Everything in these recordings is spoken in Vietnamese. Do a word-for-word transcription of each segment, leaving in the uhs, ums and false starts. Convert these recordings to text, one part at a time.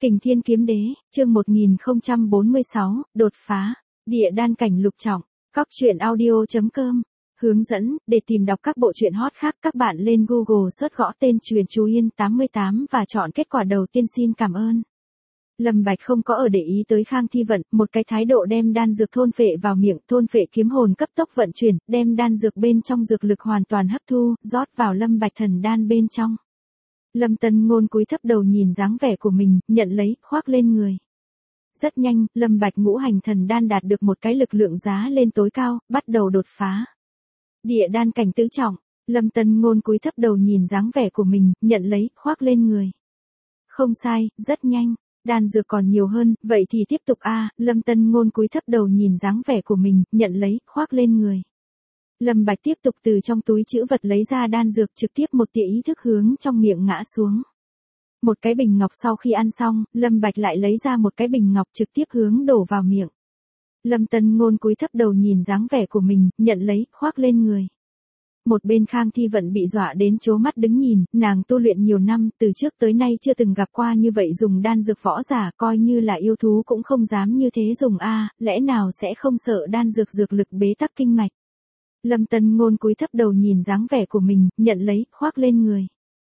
Kình Thiên Kiếm Đế, chương một nghìn không trăm bốn mươi sáu, đột phá, địa đan cảnh lục trọng, cóc truyện audio chấm com. Hướng dẫn, để tìm đọc các bộ truyện hot khác các bạn lên Google search gõ tên Truyền Chú Yên tám mươi tám và chọn kết quả đầu tiên. Xin cảm ơn. Lâm Bạch không có ở để ý tới Khang Thi Vận, một cái thái độ đem đan dược thôn phệ vào miệng, thôn phệ kiếm hồn cấp tốc vận chuyển, đem đan dược bên trong dược lực hoàn toàn hấp thu, rót vào Lâm Bạch thần đan bên trong. Lâm Tân Ngôn cúi thấp đầu nhìn dáng vẻ của mình, nhận lấy, khoác lên người. Rất nhanh, Lâm Bạch ngũ hành thần đan đạt được một cái lực lượng giá lên tối cao, bắt đầu đột phá. Địa đan cảnh tứ trọng, Lâm Tân Ngôn cúi thấp đầu nhìn dáng vẻ của mình, nhận lấy, khoác lên người. Không sai, rất nhanh, đan dược còn nhiều hơn, vậy thì tiếp tục a. Lâm Tân Ngôn cúi thấp đầu nhìn dáng vẻ của mình, nhận lấy, khoác lên người. Lâm Bạch tiếp tục từ trong túi trữ vật lấy ra đan dược, trực tiếp một tia ý thức hướng trong miệng ngã xuống. Một cái bình ngọc sau khi ăn xong, Lâm Bạch lại lấy ra một cái bình ngọc trực tiếp hướng đổ vào miệng. Lâm Tân Ngôn cúi thấp đầu nhìn dáng vẻ của mình, nhận lấy, khoác lên người. Một bên Khang Thi Vận bị dọa đến trố mắt đứng nhìn, nàng tu luyện nhiều năm, từ trước tới nay chưa từng gặp qua như vậy dùng đan dược võ giả, coi như là yêu thú cũng không dám như thế dùng a, lẽ nào sẽ không sợ đan dược dược lực bế tắc kinh mạch. Lâm Tân Ngôn cúi thấp đầu nhìn dáng vẻ của mình, nhận lấy, khoác lên người.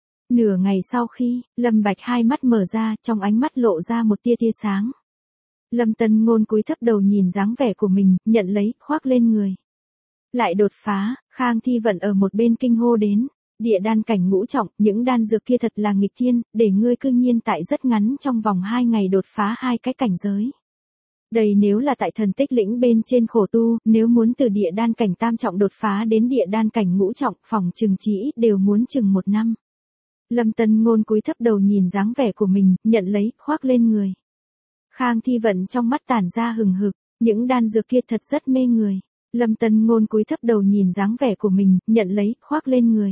Nửa ngày sau khi, Lâm Bạch hai mắt mở ra, trong ánh mắt lộ ra một tia tia sáng. Lâm Tân Ngôn cúi thấp đầu nhìn dáng vẻ của mình, nhận lấy, khoác lên người. Lại đột phá, Khang Thi Vận ở một bên kinh hô đến. Địa đan cảnh ngũ trọng, những đan dược kia thật là nghịch thiên, để ngươi cư nhiên tại rất ngắn trong vòng hai ngày đột phá hai cái cảnh giới. Đây nếu là tại thần tích lĩnh bên trên khổ tu, nếu muốn từ địa đan cảnh tam trọng đột phá đến địa đan cảnh ngũ trọng, phòng chừng chỉ ít đều muốn chừng một năm. Lâm Tân Ngôn cúi thấp đầu nhìn dáng vẻ của mình, nhận lấy, khoác lên người. Khang Thi Vận trong mắt tản ra hừng hực, những đan dược kia thật rất mê người. Lâm Tân Ngôn cúi thấp đầu nhìn dáng vẻ của mình, nhận lấy, khoác lên người.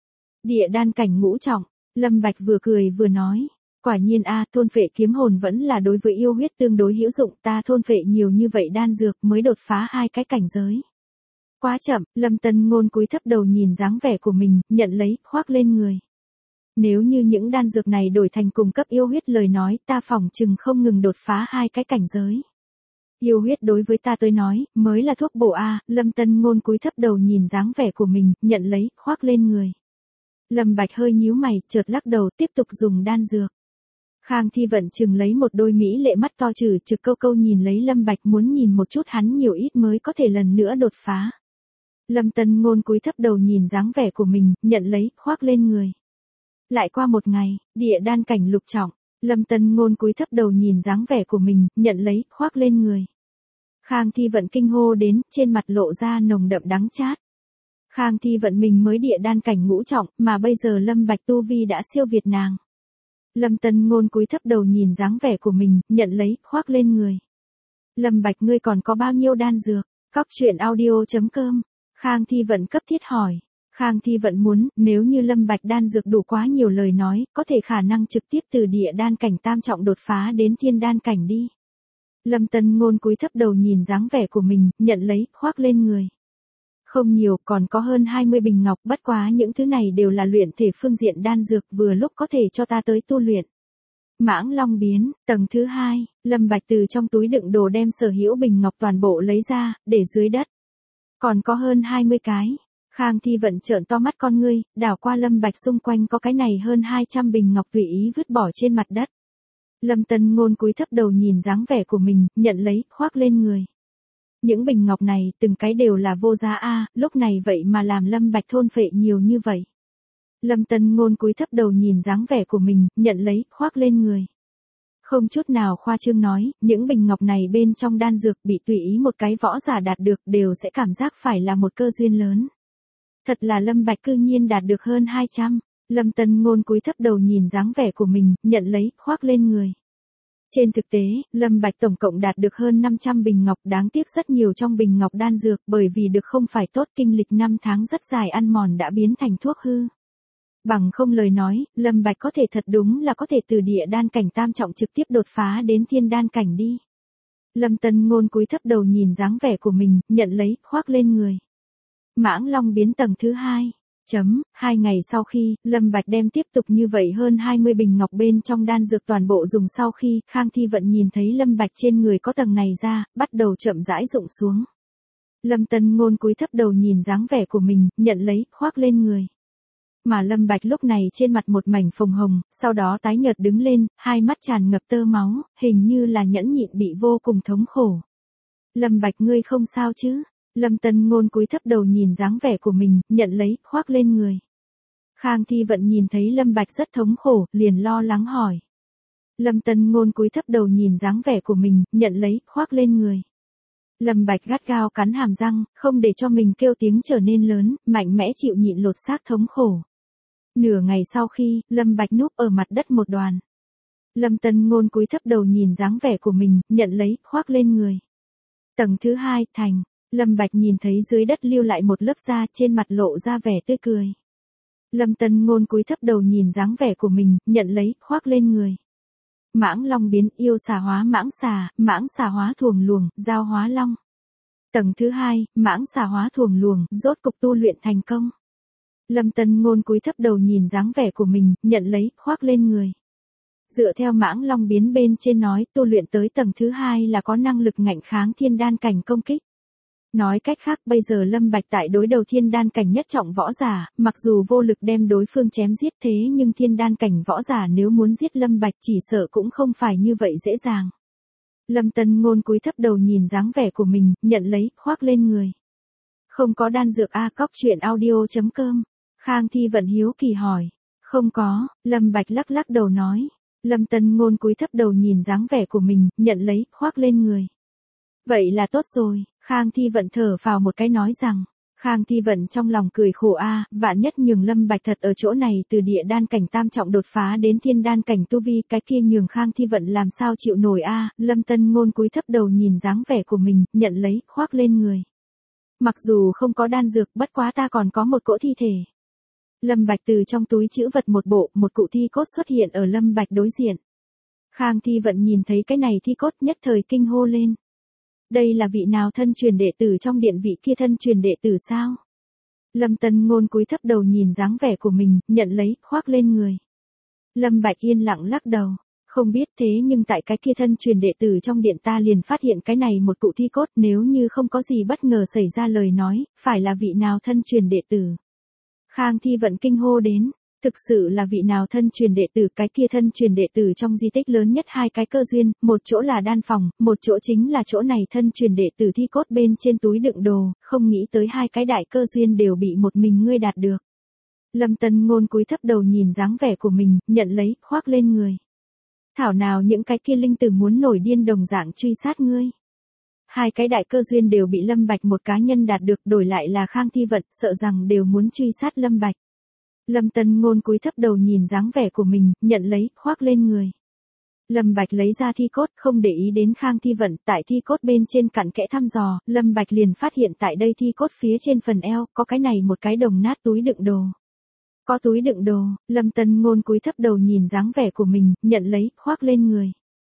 Địa đan cảnh ngũ trọng, Lâm Bạch vừa cười vừa nói. Quả nhiên a, thôn phệ kiếm hồn vẫn là đối với yêu huyết tương đối hữu dụng, ta thôn phệ nhiều như vậy đan dược mới đột phá hai cái cảnh giới. Quá chậm, Lâm Tân Ngôn cúi thấp đầu nhìn dáng vẻ của mình, nhận lấy, khoác lên người. Nếu như những đan dược này đổi thành cùng cấp yêu huyết lời nói, ta phỏng chừng không ngừng đột phá hai cái cảnh giới. Yêu huyết đối với ta tới nói, mới là thuốc bổ a. Lâm Tân Ngôn cúi thấp đầu nhìn dáng vẻ của mình, nhận lấy, khoác lên người. Lâm Bạch hơi nhíu mày, chợt lắc đầu, tiếp tục dùng đan dược. Khang Thi Vận chừng lấy một đôi mỹ lệ mắt to trừ trực câu câu nhìn lấy Lâm Bạch, muốn nhìn một chút hắn nhiều ít mới có thể lần nữa đột phá. Lâm Tân Ngôn cúi thấp đầu nhìn dáng vẻ của mình, nhận lấy, khoác lên người. Lại qua một ngày, địa đan cảnh lục trọng, Lâm Tân Ngôn cúi thấp đầu nhìn dáng vẻ của mình, nhận lấy, khoác lên người. Khang Thi Vận kinh hô đến, trên mặt lộ ra nồng đậm đắng chát. Khang Thi Vận mình mới địa đan cảnh ngũ trọng, mà bây giờ Lâm Bạch tu vi đã siêu việt nàng. Lâm Tân Ngôn cúi thấp đầu nhìn dáng vẻ của mình, nhận lấy, khoác lên người. Lâm Bạch ngươi còn có bao nhiêu đan dược? Cóc truyện audio chấm com. Khang Thi Vận cấp thiết hỏi. Khang Thi Vận muốn, nếu như Lâm Bạch đan dược đủ quá nhiều lời nói, có thể khả năng trực tiếp từ địa đan cảnh tam trọng đột phá đến thiên đan cảnh đi. Lâm Tân Ngôn cúi thấp đầu nhìn dáng vẻ của mình, nhận lấy, khoác lên người. Không nhiều, còn có hơn hai mươi bình ngọc, bất quá những thứ này đều là luyện thể phương diện đan dược, vừa lúc có thể cho ta tới tu luyện. Mãng Long biến, tầng thứ hai, Lâm Bạch từ trong túi đựng đồ đem sở hữu bình ngọc toàn bộ lấy ra, để dưới đất. Còn có hơn hai mươi cái. Khang Thi Vận trợn to mắt con ngươi, đảo qua Lâm Bạch xung quanh có cái này hơn hai trăm bình ngọc tùy ý vứt bỏ trên mặt đất. Lâm Tân Ngôn cúi thấp đầu nhìn dáng vẻ của mình, nhận lấy, khoác lên người. Những bình ngọc này, từng cái đều là vô giá a, lúc này vậy mà làm Lâm Bạch thôn phệ nhiều như vậy. Lâm Tân Ngôn cúi thấp đầu nhìn dáng vẻ của mình, nhận lấy, khoác lên người. Không chút nào khoa trương nói, những bình ngọc này bên trong đan dược bị tùy ý một cái võ giả đạt được đều sẽ cảm giác phải là một cơ duyên lớn. Thật là Lâm Bạch cư nhiên đạt được hơn hai trăm. Lâm Tân Ngôn cúi thấp đầu nhìn dáng vẻ của mình, nhận lấy, khoác lên người. Trên thực tế, Lâm Bạch tổng cộng đạt được hơn năm trăm bình ngọc, đáng tiếc rất nhiều trong bình ngọc đan dược bởi vì được không phải tốt kinh lịch năm tháng rất dài ăn mòn đã biến thành thuốc hư. Bằng không lời nói, Lâm Bạch có thể thật đúng là có thể từ địa đan cảnh tam trọng trực tiếp đột phá đến thiên đan cảnh đi. Lâm Tân Ngôn cúi thấp đầu nhìn dáng vẻ của mình, nhận lấy, khoác lên người. Mãng Long biến tầng thứ hai. Chấm, hai ngày sau khi, Lâm Bạch đem tiếp tục như vậy hơn hai mươi bình ngọc bên trong đan dược toàn bộ dùng sau khi, Khang Thi Vận nhìn thấy Lâm Bạch trên người có tầng này ra, bắt đầu chậm rãi rụng xuống. Lâm Tân Ngôn cúi thấp đầu nhìn dáng vẻ của mình, nhận lấy, khoác lên người. Mà Lâm Bạch lúc này trên mặt một mảnh phồng hồng, sau đó tái nhợt đứng lên, hai mắt tràn ngập tơ máu, hình như là nhẫn nhịn bị vô cùng thống khổ. Lâm Bạch ngươi không sao chứ? Lâm Tân Ngôn cúi thấp đầu nhìn dáng vẻ của mình, nhận lấy, khoác lên người. Khang Thi Vận nhìn thấy Lâm Bạch rất thống khổ, liền lo lắng hỏi. Lâm Tân Ngôn cúi thấp đầu nhìn dáng vẻ của mình, nhận lấy, khoác lên người. Lâm Bạch gắt gao cắn hàm răng, không để cho mình kêu tiếng trở nên lớn, mạnh mẽ chịu nhịn lột xác thống khổ. Nửa ngày sau khi, Lâm Bạch núp ở mặt đất một đoàn. Lâm Tân Ngôn cúi thấp đầu nhìn dáng vẻ của mình, nhận lấy, khoác lên người. Tầng thứ hai, thành. Lâm Bạch nhìn thấy dưới đất lưu lại một lớp da, trên mặt lộ ra vẻ tươi cười. Lâm Tân Ngôn cúi thấp đầu nhìn dáng vẻ của mình, nhận lấy, khoác lên người. Mãng long biến, yêu xà hóa mãng xà, mãng xà hóa thuồng luồng, giao hóa long. Tầng thứ hai, mãng xà hóa thuồng luồng, rốt cục tu luyện thành công. Lâm Tân Ngôn cúi thấp đầu nhìn dáng vẻ của mình, nhận lấy, khoác lên người. Dựa theo mãng long biến bên trên nói, tu luyện tới tầng thứ hai là có năng lực ngạnh kháng thiên đan cảnh công kích. Nói cách khác bây giờ Lâm Bạch tại đối đầu thiên đan cảnh nhất trọng võ giả, mặc dù vô lực đem đối phương chém giết thế nhưng thiên đan cảnh võ giả nếu muốn giết Lâm Bạch chỉ sợ cũng không phải như vậy dễ dàng. Lâm Tân Ngôn cúi thấp đầu nhìn dáng vẻ của mình, nhận lấy, khoác lên người. Không có đan dược a cóc truyện audio chấm com. Khang Thi Vận hiếu kỳ hỏi. Không có, Lâm Bạch lắc lắc đầu nói. Lâm Tân Ngôn cúi thấp đầu nhìn dáng vẻ của mình, nhận lấy, khoác lên người. Vậy là tốt rồi, Khang Thi Vận thở phào một cái nói rằng. Khang Thi Vận trong lòng cười khổ a, vạn nhất nhường Lâm Bạch thật ở chỗ này từ địa đan cảnh tam trọng đột phá đến thiên đan cảnh tu vi, cái kia nhường Khang Thi Vận làm sao chịu nổi a. Lâm Tân Ngôn cúi thấp đầu nhìn dáng vẻ của mình, nhận lấy, khoác lên người. Mặc dù không có đan dược, bất quá ta còn có một cỗ thi thể. Lâm Bạch từ trong túi trữ vật một bộ, một cụ thi cốt xuất hiện ở Lâm Bạch đối diện. Khang Thi Vận nhìn thấy cái này thi cốt nhất thời kinh hô lên. Đây là vị nào thân truyền đệ tử trong điện, vị kia thân truyền đệ tử sao? Lâm Tân Ngôn cúi thấp đầu nhìn dáng vẻ của mình, nhận lấy, khoác lên người. Lâm Bạch yên lặng lắc đầu. Không biết thế nhưng tại cái kia thân truyền đệ tử trong điện ta liền phát hiện cái này một cụ thi cốt, nếu như không có gì bất ngờ xảy ra lời nói, phải là vị nào thân truyền đệ tử? Khang Thi Vận kinh hô đến, thực sự là vị nào thân truyền đệ tử, cái kia thân truyền đệ tử trong di tích lớn nhất hai cái cơ duyên, một chỗ là đan phòng, một chỗ chính là chỗ này thân truyền đệ tử thi cốt bên trên túi đựng đồ, không nghĩ tới hai cái đại cơ duyên đều bị một mình ngươi đạt được. Lâm Tân Ngôn cúi thấp đầu nhìn dáng vẻ của mình, nhận lấy, khoác lên người. Thảo nào những cái kia linh tử muốn nổi điên đồng dạng truy sát ngươi. Hai cái đại cơ duyên đều bị Lâm Bạch một cá nhân đạt được, đổi lại là Khang Thi Vận, sợ rằng đều muốn truy sát Lâm Bạch. Lâm Tân Ngôn cúi thấp đầu nhìn dáng vẻ của mình, nhận lấy, khoác lên người. Lâm Bạch lấy ra thi cốt, không để ý đến Khang Thi Vận, tại thi cốt bên trên cặn kẽ thăm dò, Lâm Bạch liền phát hiện tại đây thi cốt phía trên phần eo, có cái này một cái đồng nát túi đựng đồ. Có túi đựng đồ, Lâm Tân Ngôn cúi thấp đầu nhìn dáng vẻ của mình, nhận lấy, khoác lên người.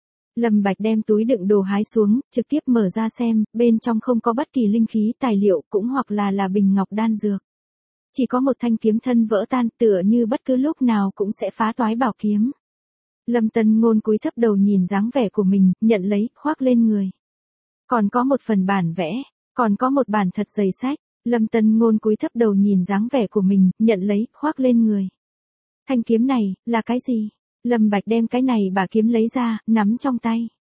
Lâm Bạch đem túi đựng đồ hái xuống, trực tiếp mở ra xem, bên trong không có bất kỳ linh khí tài liệu, cũng hoặc là là bình ngọc đan dược. Chỉ có một thanh kiếm thân vỡ tan, tựa như bất cứ lúc nào cũng sẽ phá toái bảo kiếm. Lâm Tân Ngôn cúi thấp đầu nhìn dáng vẻ của mình, nhận lấy, khoác lên người. Còn có một phần bản vẽ, còn có một bản thật dày sách. Lâm Tân Ngôn cúi thấp đầu nhìn dáng vẻ của mình, nhận lấy, khoác lên người. Thanh kiếm này, là cái gì? Lâm Bạch đem cái này bà kiếm lấy ra, nắm trong tay.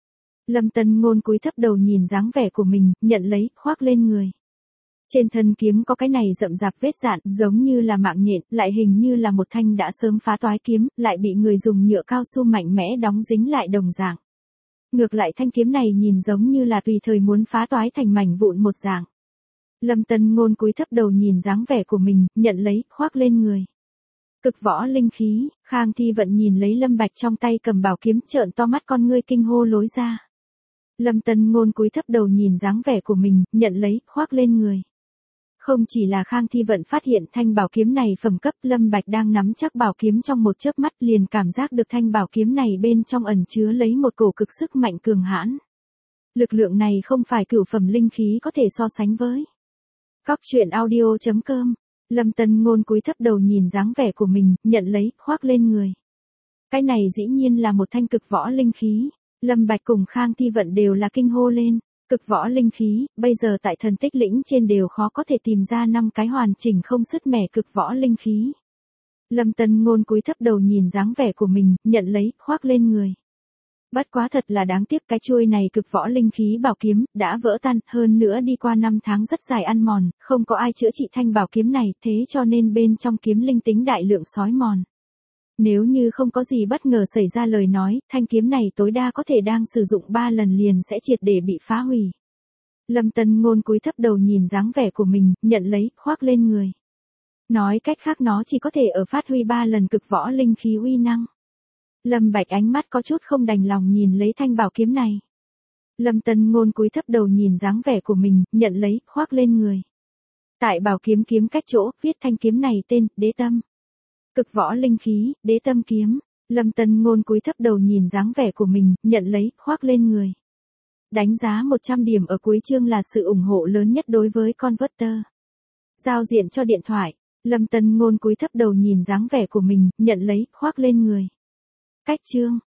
Lâm Tân Ngôn cúi thấp đầu nhìn dáng vẻ của mình, nhận lấy, khoác lên người. Trên thân kiếm có cái này rậm rạp vết dạn, giống như là mạng nhện, lại hình như là một thanh đã sớm phá toái kiếm, lại bị người dùng nhựa cao su mạnh mẽ đóng dính lại đồng dạng. Ngược lại thanh kiếm này nhìn giống như là tùy thời muốn phá toái thành mảnh vụn một dạng. Lâm Tân Ngôn cúi thấp đầu nhìn dáng vẻ của mình, nhận lấy, khoác lên người. Cực võ linh khí, Khang Thi Vận nhìn lấy Lâm Bạch trong tay cầm bảo kiếm, trợn to mắt con ngươi kinh hô lối ra. Lâm Tân Ngôn cúi thấp đầu nhìn dáng vẻ của mình, nhận lấy, khoác lên người. Không chỉ là Khang Thi Vận phát hiện thanh bảo kiếm này phẩm cấp, Lâm Bạch đang nắm chắc bảo kiếm trong một chớp mắt liền cảm giác được thanh bảo kiếm này bên trong ẩn chứa lấy một cổ cực sức mạnh cường hãn. Lực lượng này không phải cửu phẩm linh khí có thể so sánh với. Cóc truyện audio chấm com Lâm Tân Ngôn cúi thấp đầu nhìn dáng vẻ của mình, nhận lấy, khoác lên người. Cái này dĩ nhiên là một thanh cực võ linh khí. Lâm Bạch cùng Khang Thi Vận đều là kinh hô lên. Cực võ linh khí, bây giờ tại thần tích lĩnh trên đều khó có thể tìm ra năm cái hoàn chỉnh không sứt mẻ cực võ linh khí. Lâm Tân Ngôn cúi thấp đầu nhìn dáng vẻ của mình, nhận lấy, khoác lên người. Bất quá thật là đáng tiếc, cái chuôi này cực võ linh khí bảo kiếm, đã vỡ tan, hơn nữa đi qua năm tháng rất dài ăn mòn, không có ai chữa trị thanh bảo kiếm này, thế cho nên bên trong kiếm linh tính đại lượng sói mòn. Nếu như không có gì bất ngờ xảy ra lời nói, thanh kiếm này tối đa có thể đang sử dụng ba lần liền sẽ triệt để bị phá hủy. Lâm Tân Ngôn cúi thấp đầu nhìn dáng vẻ của mình, nhận lấy, khoác lên người. Nói cách khác nó chỉ có thể ở phát huy ba lần cực võ linh khí uy năng. Lâm Bạch ánh mắt có chút không đành lòng nhìn lấy thanh bảo kiếm này. Lâm Tân Ngôn cúi thấp đầu nhìn dáng vẻ của mình, nhận lấy, khoác lên người. Tại bảo kiếm kiếm cách chỗ, viết thanh kiếm này tên, Đế Tâm. Cực võ linh khí, Đế Tâm kiếm. Lâm Tân Ngôn cúi thấp đầu nhìn dáng vẻ của mình, nhận lấy, khoác lên người. Đánh giá một trăm điểm ở cuối chương là sự ủng hộ lớn nhất đối với Converter. Giao diện cho điện thoại. Lâm Tân Ngôn cúi thấp đầu nhìn dáng vẻ của mình, nhận lấy, khoác lên người. Cách chương.